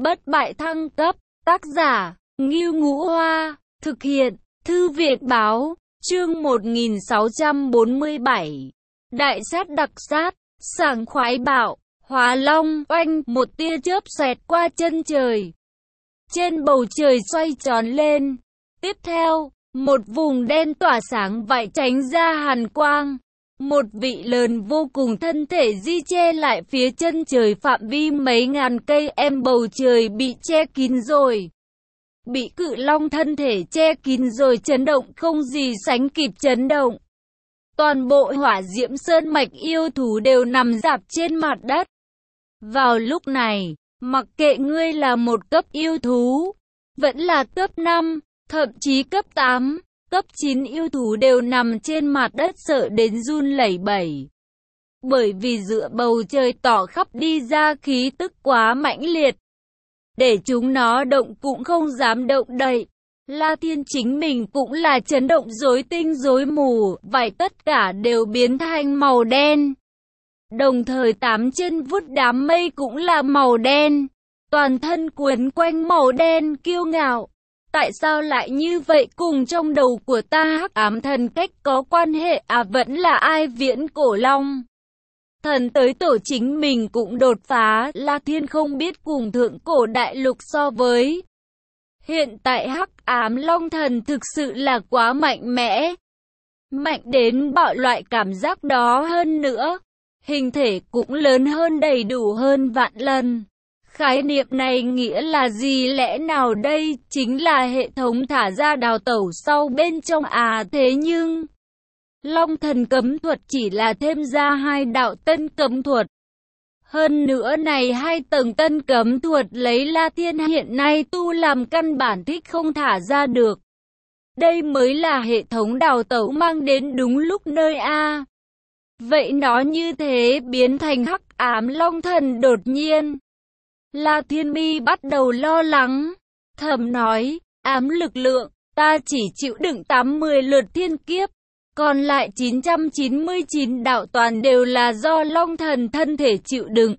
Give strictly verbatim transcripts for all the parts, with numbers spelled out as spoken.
bất bại thăng cấp, tác giả, Ngưu Ngũ Hoa, thực hiện, Thư viện Báo, chương một nghìn sáu trăm bốn mươi bảy. Đại sát đặc sát, sảng khoái bạo, hóa long, oanh, một tia chớp xẹt qua chân trời. Trên bầu trời xoay tròn lên. Tiếp theo, một vùng đen tỏa sáng vạy tránh ra hàn quang. Một vị lớn vô cùng thân thể di che lại phía chân trời phạm vi mấy ngàn cây em bầu trời bị che kín rồi. Bị cự long thân thể che kín rồi chấn động không gì sánh kịp chấn động. Toàn bộ hỏa diễm sơn mạch yêu thú đều nằm rạp trên mặt đất. Vào lúc này, mặc kệ ngươi là một cấp yêu thú, vẫn là cấp năm, thậm chí cấp tám, cấp chín yêu thú đều nằm trên mặt đất sợ đến run lẩy bẩy. Bởi vì giữa bầu trời tỏ khắp đi ra khí tức quá mãnh liệt. Để chúng nó động cũng không dám động đậy. La Thiên chính mình cũng là chấn động rối tinh rối mù, vảy tất cả đều biến thành màu đen. Đồng thời tám chân vút đám mây cũng là màu đen, toàn thân quấn quanh màu đen kiêu ngạo. Tại sao lại như vậy, cùng trong đầu của ta hắc ám thần cách có quan hệ à? Vẫn là ai viễn cổ long thần tới tổ chính mình cũng đột phá. La Thiên không biết cùng thượng cổ đại lục so với. Hiện tại hắc ám long thần thực sự là quá mạnh mẽ. Mạnh đến bạo loại cảm giác đó, hơn nữa. Hình thể cũng lớn hơn đầy đủ hơn vạn lần. Khái niệm này nghĩa là gì? Lẽ nào đây chính là hệ thống thả ra đào tẩu sau bên trong à? Thế nhưng long thần cấm thuật chỉ là thêm ra hai đạo tân cấm thuật. Hơn nữa này hai tầng tân cấm thuật lấy La Thiên hiện nay tu làm căn bản thích không thả ra được. Đây mới là hệ thống đào tẩu mang đến đúng lúc nơi A. Vậy nó như thế biến thành hắc ám long thần đột nhiên. La Thiên Mi bắt đầu lo lắng, thầm nói, ám lực lượng, ta chỉ chịu đựng tám mươi lượt thiên kiếp, còn lại chín trăm chín mươi chín đạo toàn đều là do long thần thân thể chịu đựng.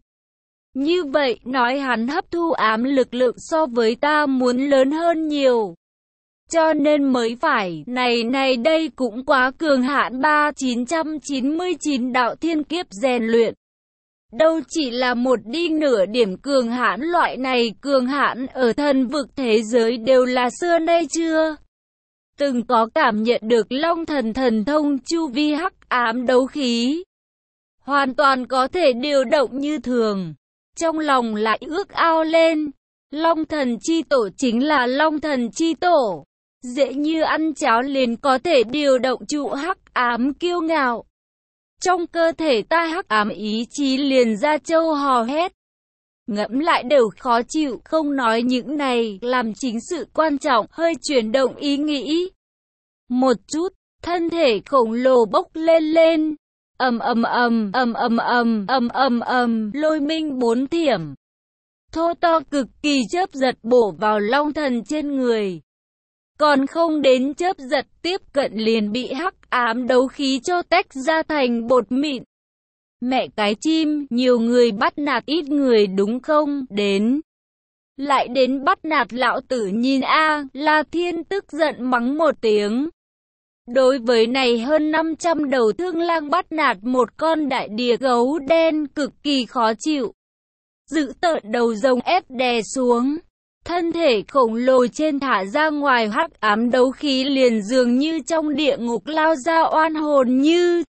Như vậy, nói hắn hấp thu ám lực lượng so với ta muốn lớn hơn nhiều. Cho nên mới phải, này này đây cũng quá cường hãn ba chín trăm chín mươi chín đạo thiên kiếp rèn luyện. Đâu chỉ là một đi nửa điểm cường hãn, loại này cường hãn ở thần vực thế giới đều là xưa nay chưa từng có. Cảm nhận được long thần thần thông chu vi hắc ám đấu khí, hoàn toàn có thể điều động như thường. Trong lòng lại ước ao lên, long thần chi tổ chính là long thần chi tổ, dễ như ăn cháo liền có thể điều động trụ hắc ám kiêu ngạo. Trong cơ thể ta hắc ám ý chí liền ra châu hò hét. Ngẫm lại đều khó chịu, không nói những này, làm chính sự quan trọng, hơi chuyển động ý nghĩ. Một chút, thân thể khổng lồ bốc lên lên. Ầm ầm ầm, ầm ầm ầm, ầm ầm ầm, lôi minh bốn thiểm. Thô to cực kỳ chớp giật bổ vào long thần trên người. Còn không đến chớp giật tiếp cận liền bị hắc ám đấu khí cho tách ra thành bột mịn. Mẹ cái chim, nhiều người bắt nạt ít người đúng không? Đến. Lại đến bắt nạt lão tử nhìn a. La Thiên tức giận mắng một tiếng. Đối với này hơn năm trăm đầu thương lang bắt nạt một con đại địa gấu đen cực kỳ khó chịu. Giữ tợn đầu rồng ép đè xuống. Thân thể khổng lồ trên thả ra ngoài hắc ám đấu khí liền dường như trong địa ngục lao ra oan hồn như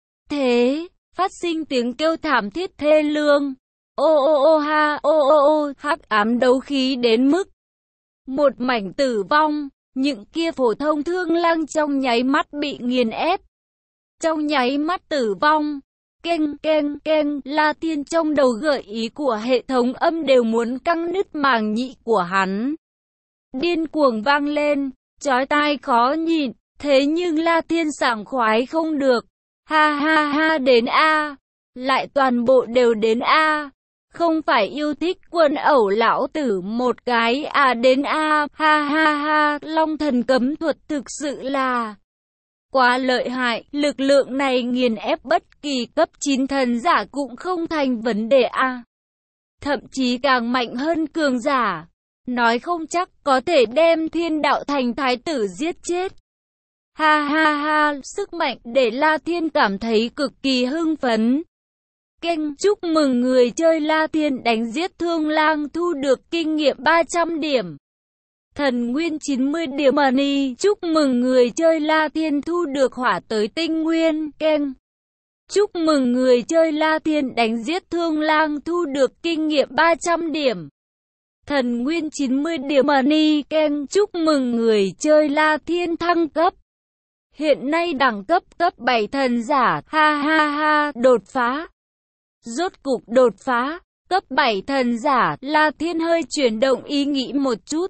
thế, phát sinh tiếng kêu thảm thiết thê lương. Ô ô ô ha, ô ô ô, hắc ám đấu khí đến mức một mảnh tử vong, những kia phổ thông thương lang trong nháy mắt bị nghiền ép. Trong nháy mắt tử vong. Keng keng keng, La Thiên trong đầu gợi ý của hệ thống âm đều muốn căng nứt màng nhĩ của hắn. Điên cuồng vang lên, chói tai khó nhịn, thế nhưng La Thiên sảng khoái không được. Ha ha ha, đến A, lại toàn bộ đều đến A. Không phải yêu thích quân ẩu lão tử một cái à, đến A, ha ha ha, long thần cấm thuật thực sự là quá lợi hại, lực lượng này nghiền ép bất kỳ cấp chín thần giả cũng không thành vấn đề a. thậm chí càng mạnh hơn cường giả. Nói không chắc có thể đem Thiên Đạo Thành thái tử giết chết. Ha ha ha, sức mạnh để La Thiên cảm thấy cực kỳ hưng phấn. Keng, chúc mừng người chơi La Thiên đánh giết Thương Lang thu được kinh nghiệm ba trăm điểm. Thần Nguyên chín mươi điểm money, chúc mừng người chơi La Thiên thu được hỏa tới tinh nguyên. Keng, chúc mừng người chơi La Thiên đánh giết Thương Lang thu được kinh nghiệm ba trăm điểm. Thần Nguyên chín mươi điểm money. Keng, chúc mừng người chơi La Thiên thăng cấp. Hiện nay đẳng cấp cấp bảy thần giả, ha ha ha, đột phá. Rốt cục đột phá, cấp bảy thần giả, La Thiên hơi chuyển động ý nghĩ một chút.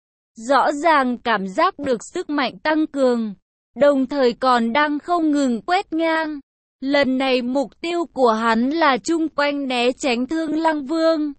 Rõ ràng cảm giác được sức mạnh tăng cường, đồng thời còn đang không ngừng quét ngang. Lần này mục tiêu của hắn là chung quanh né tránh Thương Lang Vương.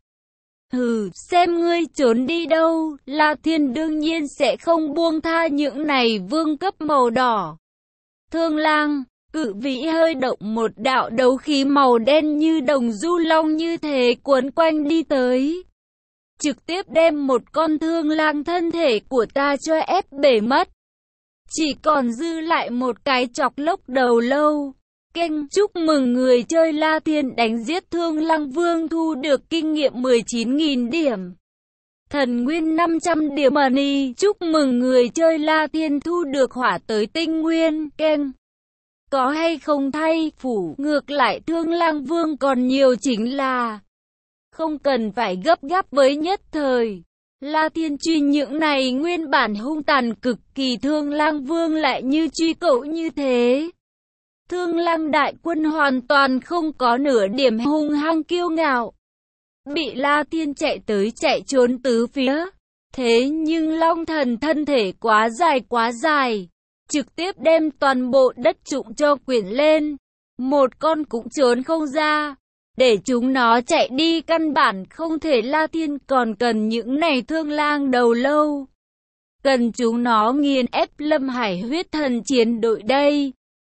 Hừ, xem ngươi trốn đi đâu, La Thiên đương nhiên sẽ không buông tha những này vương cấp màu đỏ. Thương Lang, cự vĩ hơi động một đạo đấu khí màu đen như đồng du long như thế cuốn quanh đi tới. Trực tiếp đem một con Thương Lang thân thể của ta cho ép bể mất. Chỉ còn dư lại một cái chọc lốc đầu lâu. Keng, chúc mừng người chơi La Thiên đánh giết Thương Lang Vương thu được kinh nghiệm mười chín nghìn điểm. Thần Nguyên năm trăm điểm money, chúc mừng người chơi La Thiên thu được hỏa tới tinh nguyên. Keng, có hay không thay phủ, ngược lại Thương Lang Vương còn nhiều chính là không cần phải gấp gáp với nhất thời. La Thiên truy những này nguyên bản hung tàn cực kỳ Thương Lang Vương lại như truy cậu như thế. Thương Lang đại quân hoàn toàn không có nửa điểm hung hăng kiêu ngạo. Bị La Thiên chạy tới chạy trốn tứ phía. Thế nhưng Long Thần thân thể quá dài quá dài. Trực tiếp đem toàn bộ đất trụng cho quyển lên. Một con cũng trốn không ra. Để chúng nó chạy đi căn bản không thể. La Thiên còn cần những này Thương Lang đầu lâu. Cần chúng nó nghiền ép Lâm Hải huyết thần chiến đội đây.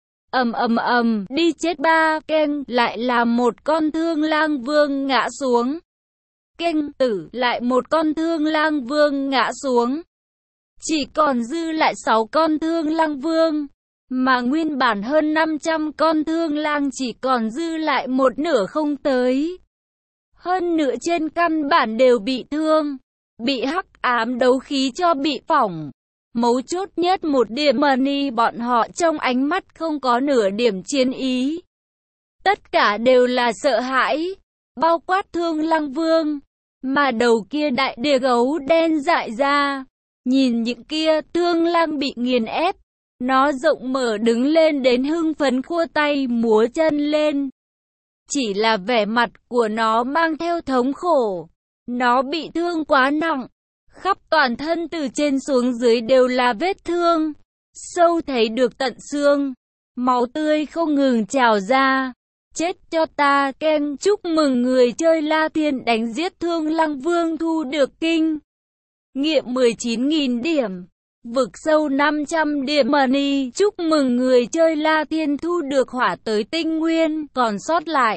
Ầm ầm ầm, đi chết ba. Keng, lại là một con Thương Lang Vương ngã xuống. Keng, tử, lại một con Thương Lang Vương ngã xuống. Chỉ còn dư lại sáu con Thương Lang Vương. Mà nguyên bản hơn năm trăm con Thương Lang chỉ còn dư lại một nửa không tới. Hơn nửa trên căn bản đều bị thương. Bị hắc ám đấu khí cho bị phỏng. Mấu chốt nhất một điểm money, bọn họ trong ánh mắt không có nửa điểm chiến ý. Tất cả đều là sợ hãi. Bao quát Thương Lang Vương. Mà đầu kia đại địa gấu đen dại ra. Nhìn những kia Thương Lang bị nghiền ép. Nó rộng mở đứng lên đến hưng phấn khua tay múa chân lên. Chỉ là vẻ mặt của nó mang theo thống khổ. Nó bị thương quá nặng. Khắp toàn thân từ trên xuống dưới đều là vết thương. Sâu thấy được tận xương. Máu tươi không ngừng trào ra. Chết cho ta. Keng, chúc mừng người chơi La Thiên đánh giết Thương Lang Vương thu được kinh nghiệm mười chín nghìn điểm. Vực sâu năm trăm điểm money, chúc mừng người chơi La Thiên thu được hỏa tới tinh nguyên. Còn sót lại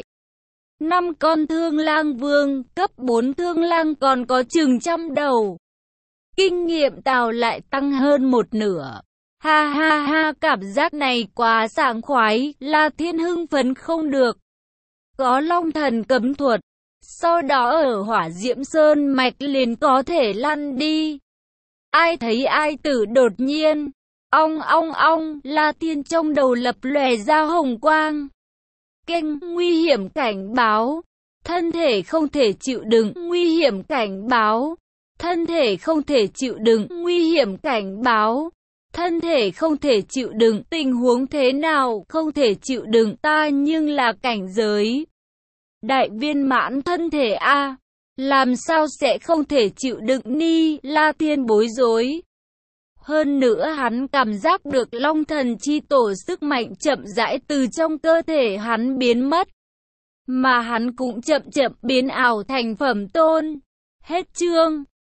năm con Thương Lang Vương, cấp bốn Thương Lang còn có chừng trăm đầu. Kinh nghiệm tào lại tăng hơn một nửa. Ha ha ha, cảm giác này quá sảng khoái, La Thiên hưng phấn không được. Có Long Thần cấm thuật, sau đó ở Hỏa Diễm Sơn mạch liền có thể lăn đi. Ai thấy ai tử đột nhiên. Ong ong ong, La Thiên trong đầu lập lòe ra hồng quang. Keng, nguy hiểm cảnh báo. Thân thể không thể chịu đựng, nguy hiểm cảnh báo. Thân thể không thể chịu đựng, nguy hiểm cảnh báo. Thân thể không thể chịu đựng, tình huống thế nào, không thể chịu đựng, ta nhưng là cảnh giới đại viên mãn thân thể a. Làm sao sẽ không thể chịu đựng ni, La Thiên bối rối. Hơn nữa hắn cảm giác được Long Thần chi tổ sức mạnh chậm rãi từ trong cơ thể hắn biến mất. Mà hắn cũng chậm chậm biến ảo thành phẩm tôn. Hết chương.